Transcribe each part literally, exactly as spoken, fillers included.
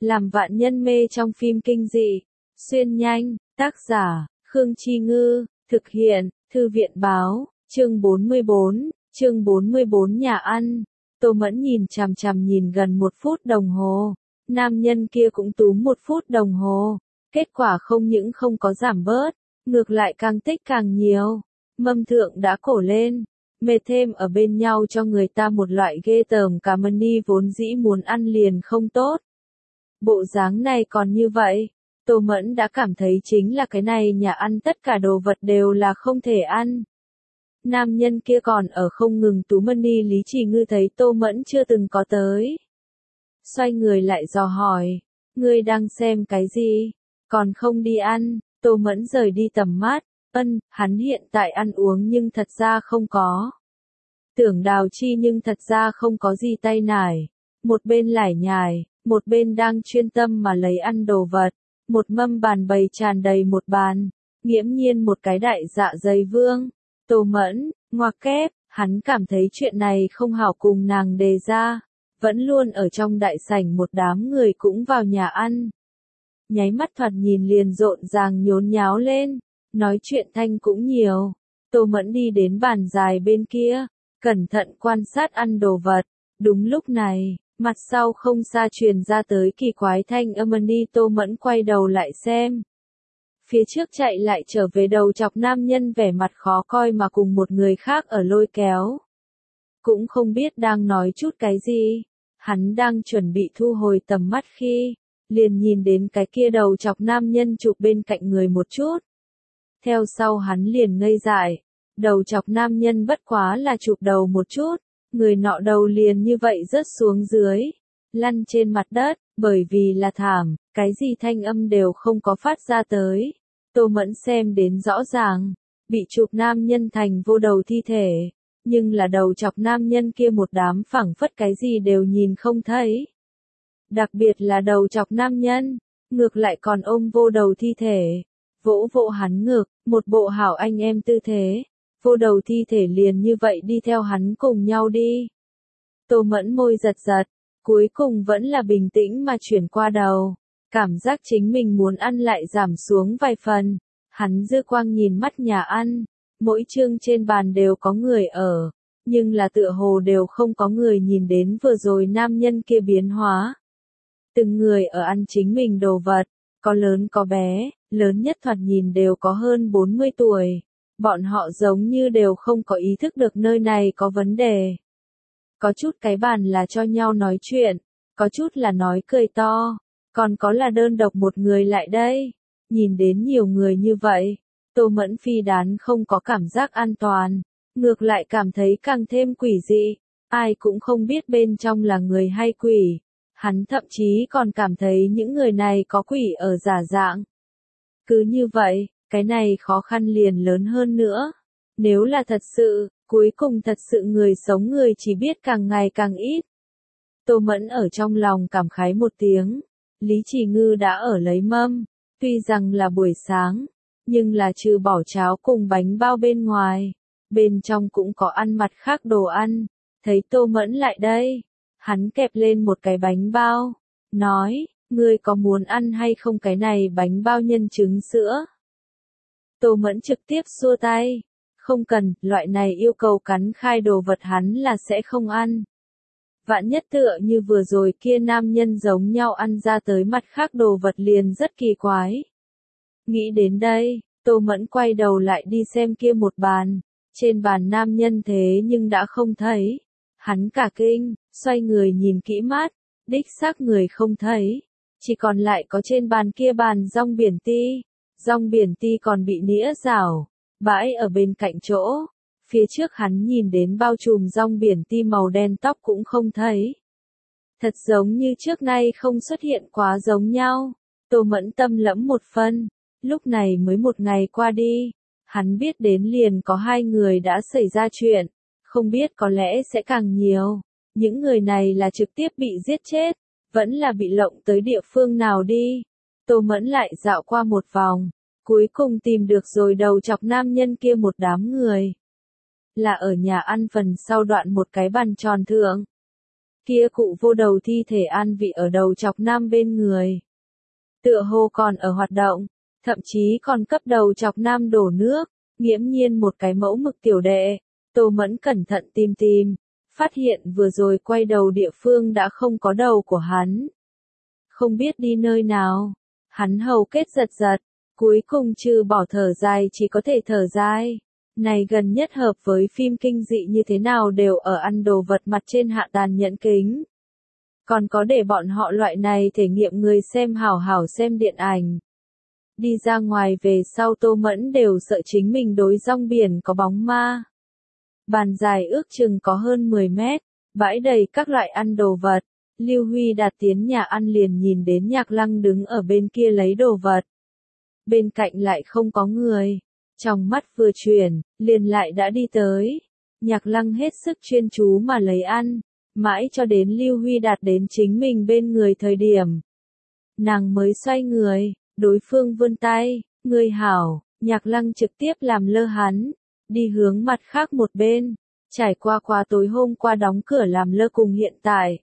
làm vạn nhân mê trong phim kinh dị. Xuyên nhanh, tác giả, Khương Chi Ngư, thực hiện, Thư viện Báo, chương bốn mươi bốn, chương bốn mươi bốn nhà ăn. Tô Mẫn nhìn chằm chằm nhìn gần một phút đồng hồ, nam nhân kia cũng túm một phút đồng hồ, kết quả không những không có giảm bớt, ngược lại càng tích càng nhiều. Mâm thượng đã cổ lên, mệt thêm ở bên nhau cho người ta một loại ghê tởm cả mani vốn dĩ muốn ăn liền không tốt. Bộ dáng này còn như vậy, Tô Mẫn đã cảm thấy chính là cái này nhà ăn tất cả đồ vật đều là không thể ăn. Nam nhân kia còn ở không ngừng tú mani. Lý Chỉ Ngư thấy Tô Mẫn chưa từng có tới, xoay người lại dò hỏi, ngươi đang xem cái gì, còn không đi ăn? Tô Mẫn rời đi tầm mắt, ân, hắn hiện tại ăn uống nhưng thật ra không có. Tưởng Đào Chi nhưng thật ra không có gì tay nải, một bên lải nhải, một bên đang chuyên tâm mà lấy ăn đồ vật, một mâm bàn bày tràn đầy một bàn, nghiễm nhiên một cái đại dạ dày vương. Tô Mẫn, ngoặc kép, hắn cảm thấy chuyện này không hảo cùng nàng đề ra, vẫn luôn ở trong đại sảnh một đám người cũng vào nhà ăn. Nháy mắt thoạt nhìn liền rộn ràng nhốn nháo lên, nói chuyện thanh cũng nhiều. Tô Mẫn đi đến bàn dài bên kia, cẩn thận quan sát ăn đồ vật. Đúng lúc này, mặt sau không xa truyền ra tới kỳ quái thanh âm đi. Tô Mẫn quay đầu lại xem. Phía trước chạy lại trở về đầu chọc nam nhân vẻ mặt khó coi mà cùng một người khác ở lôi kéo. Cũng không biết đang nói chút cái gì. Hắn đang chuẩn bị thu hồi tầm mắt khi, liền nhìn đến cái kia đầu chọc nam nhân chụp bên cạnh người một chút. Theo sau hắn liền ngây dại, đầu chọc nam nhân bất quá là chụp đầu một chút, người nọ đầu liền như vậy rớt xuống dưới, lăn trên mặt đất, bởi vì là thảm, cái gì thanh âm đều không có phát ra tới. Tô Mẫn xem đến rõ ràng, bị chụp nam nhân thành vô đầu thi thể, nhưng là đầu chọc nam nhân kia một đám phẳng phất cái gì đều nhìn không thấy. Đặc biệt là đầu chọc nam nhân, ngược lại còn ôm vô đầu thi thể, vỗ vỗ hắn ngực, một bộ hảo anh em tư thế, vô đầu thi thể liền như vậy đi theo hắn cùng nhau đi. Tô Mẫn môi giật giật, cuối cùng vẫn là bình tĩnh mà chuyển qua đầu, cảm giác chính mình muốn ăn lại giảm xuống vài phần. Hắn dư quang nhìn mắt nhà ăn, mỗi chương trên bàn đều có người ở, nhưng là tựa hồ đều không có người nhìn đến vừa rồi nam nhân kia biến hóa. Từng người ở ăn chính mình đồ vật, có lớn có bé, lớn nhất thoạt nhìn đều có hơn bốn mươi tuổi. Bọn họ giống như đều không có ý thức được nơi này có vấn đề. Có chút cái bàn là cho nhau nói chuyện, có chút là nói cười to, còn có là đơn độc một người lại đây. Nhìn đến nhiều người như vậy, Tô Mẫn phi đán không có cảm giác an toàn, ngược lại cảm thấy càng thêm quỷ dị, ai cũng không biết bên trong là người hay quỷ. Hắn thậm chí còn cảm thấy những người này có quỷ ở giả dạng. Cứ như vậy, cái này khó khăn liền lớn hơn nữa. Nếu là thật sự, cuối cùng thật sự người sống người chỉ biết càng ngày càng ít. Tô Mẫn ở trong lòng cảm khái một tiếng. Lý Chỉ Ngư đã ở lấy mâm, tuy rằng là buổi sáng, nhưng là trừ bỏ cháo cùng bánh bao bên ngoài, bên trong cũng có ăn mặt khác đồ ăn. Thấy Tô Mẫn lại đây, hắn kẹp lên một cái bánh bao, nói, ngươi có muốn ăn hay không cái này bánh bao nhân trứng sữa? Tô Mẫn trực tiếp xua tay, không cần, loại này yêu cầu cắn khai đồ vật hắn là sẽ không ăn. Vạn nhất tựa như vừa rồi kia nam nhân giống nhau ăn ra tới mặt khác đồ vật liền rất kỳ quái. Nghĩ đến đây, Tô Mẫn quay đầu lại đi xem kia một bàn, trên bàn nam nhân thế nhưng đã không thấy. Hắn cả kinh, xoay người nhìn kỹ mắt, đích xác người không thấy, chỉ còn lại có trên bàn kia bàn rong biển ti. Rong biển ti còn bị nĩa rảo, bãi ở bên cạnh chỗ. Phía trước hắn nhìn đến bao trùm rong biển ti màu đen tóc cũng không thấy. Thật giống như trước nay không xuất hiện quá giống nhau. Tô Mẫn tâm lẫm một phân, lúc này mới một ngày qua đi. Hắn biết đến liền có hai người đã xảy ra chuyện, không biết có lẽ sẽ càng nhiều. Những người này là trực tiếp bị giết chết, vẫn là bị lộng tới địa phương nào đi. Tô Mẫn lại dạo qua một vòng, cuối cùng tìm được rồi đầu chọc nam nhân kia một đám người. Là ở nhà ăn phần sau đoạn một cái bàn tròn thượng. kia cụ vô đầu thi thể an vị ở đầu chọc nam bên người. Tựa hồ còn ở hoạt động, thậm chí còn cấp đầu chọc nam đổ nước, nghiễm nhiên một cái mẫu mực tiểu đệ. Tô Mẫn cẩn thận tìm tìm, phát hiện vừa rồi quay đầu địa phương đã không có đầu của hắn. Không biết đi nơi nào, hắn hầu kết giật giật, cuối cùng trừ bỏ thở dài chỉ có thể thở dài. Này gần nhất hợp với phim kinh dị như thế nào đều ở ăn đồ vật mặt trên hạ tàn nhẫn kính. Còn có để bọn họ loại này thể nghiệm người xem hảo hảo xem điện ảnh. Đi ra ngoài về sau Tô Mẫn đều sợ chính mình đối rong biển có bóng ma. Bàn dài ước chừng có hơn mười mét, bãi đầy các loại ăn đồ vật. Lưu Huy Đạt tiến nhà ăn liền nhìn đến Nhạc Lăng đứng ở bên kia lấy đồ vật. Bên cạnh lại không có người. Trong mắt vừa chuyển, liền lại đã đi tới. Nhạc Lăng hết sức chuyên chú mà lấy ăn, mãi cho đến Lưu Huy Đạt đến chính mình bên người thời điểm. Nàng mới xoay người, đối phương vươn tay, người hảo, Nhạc Lăng trực tiếp làm lơ hắn, đi hướng mặt khác một bên, trải qua qua tối hôm qua đóng cửa làm lơ cùng hiện tại.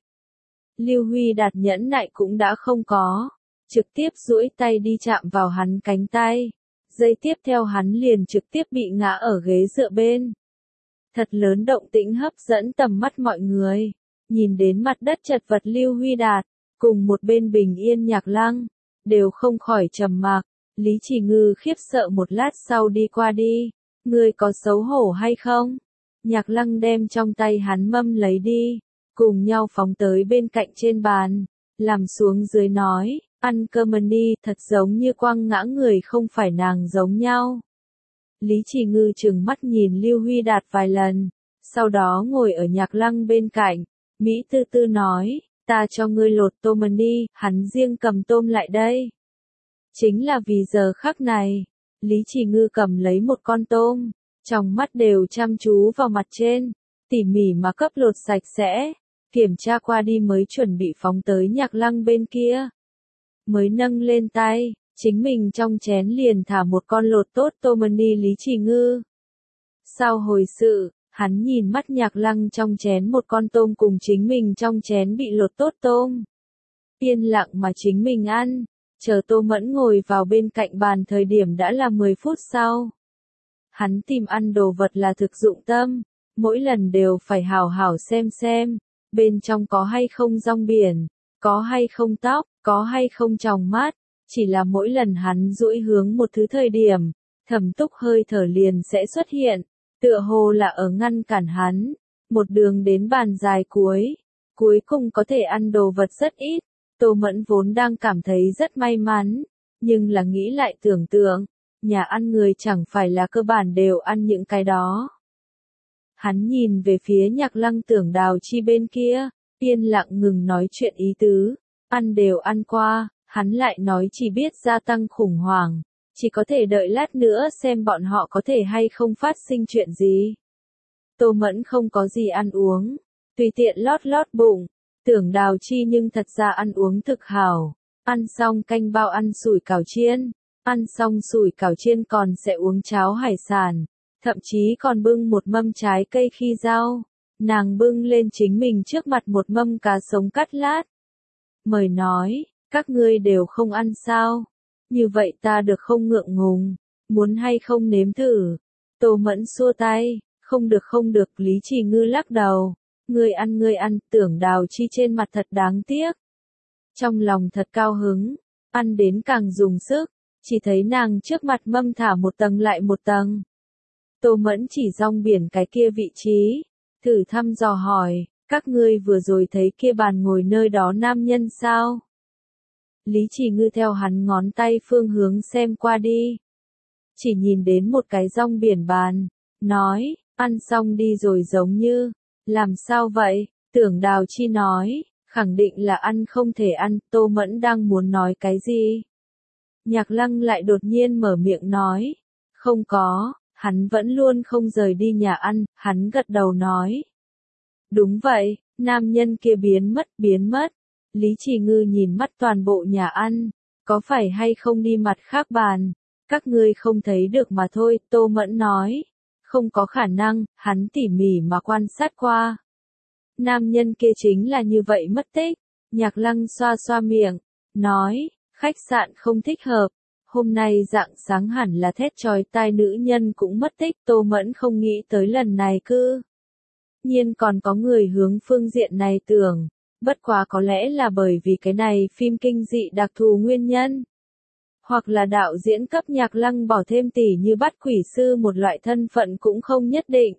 Lưu Huy Đạt nhẫn nại cũng đã không có, trực tiếp duỗi tay đi chạm vào hắn cánh tay. Giây tiếp theo hắn liền trực tiếp bị ngã ở ghế dựa bên. Thật lớn động tĩnh hấp dẫn tầm mắt mọi người. Nhìn đến mặt đất chật vật Lưu Huy Đạt, cùng một bên bình yên Nhạc Lăng, đều không khỏi trầm mặc. Lý Chỉ Ngư khiếp sợ một lát sau đi qua đi. Ngươi có xấu hổ hay không? Nhạc Lăng đem trong tay hắn mâm lấy đi, cùng nhau phóng tới bên cạnh trên bàn, làm xuống dưới nói. Ăn cơm đi, thật giống như quăng ngã người không phải nàng giống nhau. Lý Chỉ Ngư trừng mắt nhìn Lưu Huy Đạt vài lần, sau đó ngồi ở Nhạc Lăng bên cạnh, Mỹ tư tư nói, ta cho ngươi lột tôm đi, hắn riêng cầm tôm lại đây. Chính là vì giờ khắc này, Lý Chỉ Ngư cầm lấy một con tôm, trong mắt đều chăm chú vào mặt trên, tỉ mỉ mà cấp lột sạch sẽ, kiểm tra qua đi mới chuẩn bị phóng tới Nhạc Lăng bên kia. Mới nâng lên tay, chính mình trong chén liền thả một con lột tốt tôm đi Lý Chỉ Ngư. Sau hồi sự, hắn nhìn mắt Nhạc Lăng trong chén một con tôm cùng chính mình trong chén bị lột tốt tôm. Yên lặng mà chính mình ăn, chờ Tô Mẫn ngồi vào bên cạnh bàn thời điểm đã là mười phút sau. Hắn tìm ăn đồ vật là thực dụng tâm, mỗi lần đều phải hảo hảo xem xem, bên trong có hay không rong biển, có hay không tóc, có hay không tròng mắt, chỉ là mỗi lần hắn duỗi hướng một thứ thời điểm, Thẩm Túc hơi thở liền sẽ xuất hiện, tựa hồ là ở ngăn cản hắn, một đường đến bàn dài cuối, cuối cùng có thể ăn đồ vật rất ít. Tô Mẫn vốn đang cảm thấy rất may mắn, nhưng là nghĩ lại tưởng tượng, nhà ăn người chẳng phải là cơ bản đều ăn những cái đó. Hắn nhìn về phía Nhạc Lăng Tưởng Đào Chi bên kia, yên lặng ngừng nói chuyện ý tứ, ăn đều ăn qua, hắn lại nói chỉ biết gia tăng khủng hoảng, chỉ có thể đợi lát nữa xem bọn họ có thể hay không phát sinh chuyện gì. Tô Mẫn không có gì ăn uống, tùy tiện lót lót bụng. Tưởng Đào Chi nhưng thật ra ăn uống thực hảo, ăn xong canh bao ăn sủi cảo chiên, ăn xong sủi cảo chiên còn sẽ uống cháo hải sản, thậm chí còn bưng một mâm trái cây khi rau, nàng bưng lên chính mình trước mặt một mâm cá sống cắt lát. Mời nói, các ngươi đều không ăn sao, như vậy ta được không ngượng ngùng, muốn hay không nếm thử. Tô Mẫn xua tay, không được không được. Lý Chỉ Ngư lắc đầu. Ngươi ăn ngươi ăn, Tưởng Đào Chi trên mặt thật đáng tiếc. Trong lòng thật cao hứng, ăn đến càng dùng sức, chỉ thấy nàng trước mặt mâm thả một tầng lại một tầng. Tô Mẫn chỉ rong biển cái kia vị trí, thử thăm dò hỏi, các ngươi vừa rồi thấy kia bàn ngồi nơi đó nam nhân sao? Lý Chỉ Ngư theo hắn ngón tay phương hướng xem qua đi. Chỉ nhìn đến một cái rong biển bàn, nói, ăn xong đi rồi giống như. Làm sao vậy? Tưởng Đào Chi nói, khẳng định là ăn không thể ăn. Tô Mẫn đang muốn nói cái gì? Nhạc Lăng lại đột nhiên mở miệng nói, không có, hắn vẫn luôn không rời đi nhà ăn. Hắn gật đầu nói, đúng vậy, nam nhân kia biến mất, biến mất. Lý Chỉ Ngư nhìn mắt toàn bộ nhà ăn, có phải hay không đi mặt khác bàn, các ngươi không thấy được mà thôi. Tô Mẫn nói, không có khả năng, hắn tỉ mỉ mà quan sát qua. Nam nhân kia chính là như vậy mất tích. Nhạc Lăng xoa xoa miệng, nói, khách sạn không thích hợp. Hôm nay rạng sáng hẳn là thét chói tai nữ nhân cũng mất tích, Tô Mẫn không nghĩ tới lần này cư nhiên còn có người hướng phương diện này tưởng, bất quá có lẽ là bởi vì cái này phim kinh dị đặc thù nguyên nhân. Hoặc là đạo diễn cấp Nhạc Lăng bỏ thêm tỉ như bắt quỷ sư một loại thân phận cũng không nhất định.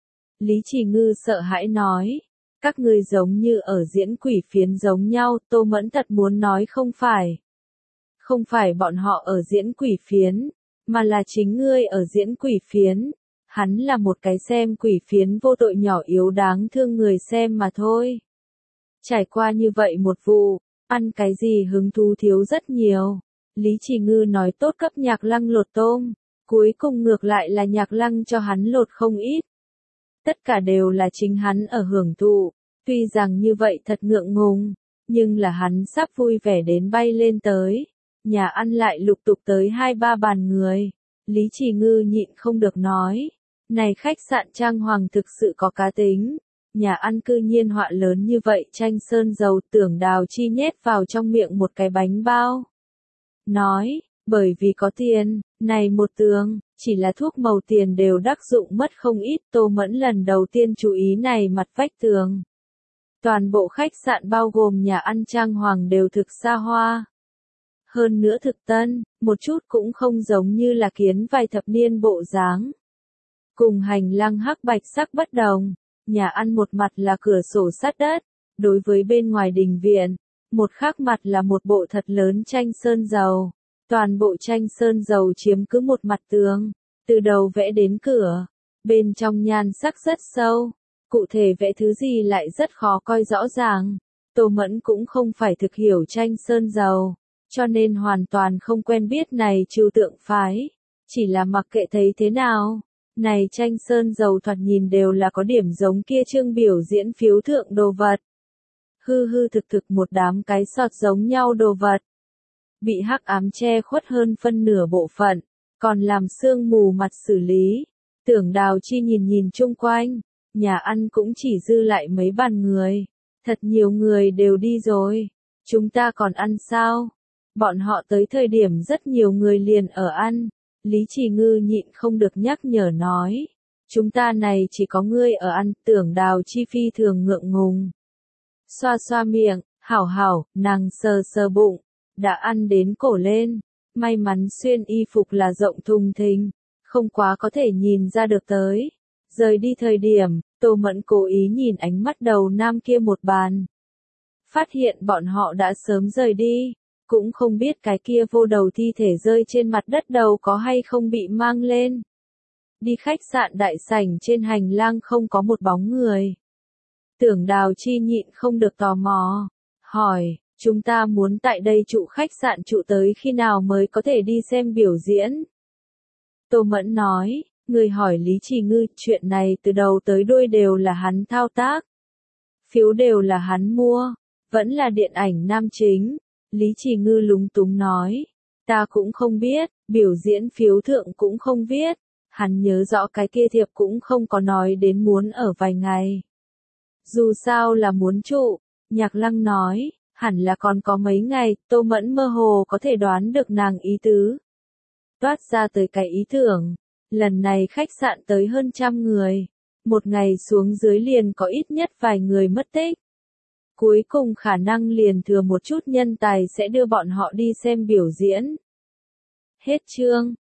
Lý Chỉ Ngư sợ hãi nói, các ngươi giống như ở diễn quỷ phiến giống nhau, Tô Mẫn thật muốn nói không phải. Không phải bọn họ ở diễn quỷ phiến, mà là chính ngươi ở diễn quỷ phiến. Hắn là một cái xem quỷ phiến vô tội nhỏ yếu đáng thương người xem mà thôi. Trải qua như vậy một vụ, ăn cái gì hứng thú thiếu rất nhiều. Lý Chỉ Ngư nói tốt cấp Nhạc Lăng lột tôm, cuối cùng ngược lại là Nhạc Lăng cho hắn lột không ít. Tất cả đều là chính hắn ở hưởng thụ, tuy rằng như vậy thật ngượng ngùng, nhưng là hắn sắp vui vẻ đến bay lên tới. Nhà ăn lại lục tục tới hai ba bàn người. Lý Chỉ Ngư nhịn không được nói, này khách sạn trang hoàng thực sự có cá tính. Nhà ăn cư nhiên họa lớn như vậy tranh sơn dầu, Tưởng Đào Chi nhét vào trong miệng một cái bánh bao. Nói, bởi vì có tiền, này một tường, chỉ là thuốc màu tiền đều đắc dụng mất không ít. Tô Mẫn lần đầu tiên chú ý này mặt vách tường. Toàn bộ khách sạn bao gồm nhà ăn trang hoàng đều thực xa hoa. Hơn nữa thực tân, một chút cũng không giống như là kiến vài thập niên bộ dáng. Cùng hành lang hắc bạch sắc bất đồng, nhà ăn một mặt là cửa sổ sát đất, đối với bên ngoài đình viện, một khác mặt là một bộ thật lớn tranh sơn dầu. Toàn bộ tranh sơn dầu chiếm cứ một mặt tường, từ đầu vẽ đến cửa, bên trong nhan sắc rất sâu, cụ thể vẽ thứ gì lại rất khó coi rõ ràng. Tô Mẫn cũng không phải thực hiểu tranh sơn dầu, cho nên hoàn toàn không quen biết này trừu tượng phái, chỉ là mặc kệ thấy thế nào, này tranh sơn dầu thoạt nhìn đều là có điểm giống kia chương biểu diễn phiếu thượng đồ vật. Hư hư thực thực một đám cái sọt giống nhau đồ vật. Bị hắc ám che khuất hơn phân nửa bộ phận, còn làm sương mù mặt xử lý. Tưởng Đào Chi nhìn nhìn chung quanh, nhà ăn cũng chỉ dư lại mấy bàn người. Thật nhiều người đều đi rồi, chúng ta còn ăn sao? Bọn họ tới thời điểm rất nhiều người liền ở ăn. Lý Chỉ Ngư nhịn không được nhắc nhở nói, chúng ta này chỉ có ngươi ở ăn. Tưởng Đào Chi phi thường ngượng ngùng. Xoa xoa miệng, hảo hảo, nàng sờ sờ bụng, đã ăn đến cổ lên. May mắn xuyên y phục là rộng thùng thình, không quá có thể nhìn ra được tới. Rời đi thời điểm, Tô Mẫn cố ý nhìn ánh mắt đầu nam kia một bàn. Phát hiện bọn họ đã sớm rời đi, cũng không biết cái kia vô đầu thi thể rơi trên mặt đất đầu có hay không bị mang lên. Đi khách sạn đại sảnh trên hành lang không có một bóng người. Tưởng Đào Chi nhịn không được tò mò, hỏi, chúng ta muốn tại đây trụ khách sạn trụ tới khi nào mới có thể đi xem biểu diễn? Tô Mẫn nói, người hỏi Lý Chỉ Ngư, chuyện này từ đầu tới đuôi đều là hắn thao tác. Phiếu đều là hắn mua, vẫn là điện ảnh nam chính. Lý Chỉ Ngư lúng túng nói, ta cũng không biết, biểu diễn phiếu thượng cũng không viết. Hắn nhớ rõ cái kia thiệp cũng không có nói đến muốn ở vài ngày. Dù sao là muốn trụ, Nhạc Lăng nói, hẳn là còn có mấy ngày. Tô Mẫn mơ hồ có thể đoán được nàng ý tứ. Toát ra tới cái ý tưởng, lần này khách sạn tới hơn trăm người, một ngày xuống dưới liền có ít nhất vài người mất tích. Cuối cùng khả năng liền thừa một chút nhân tài sẽ đưa bọn họ đi xem biểu diễn. Hết chương.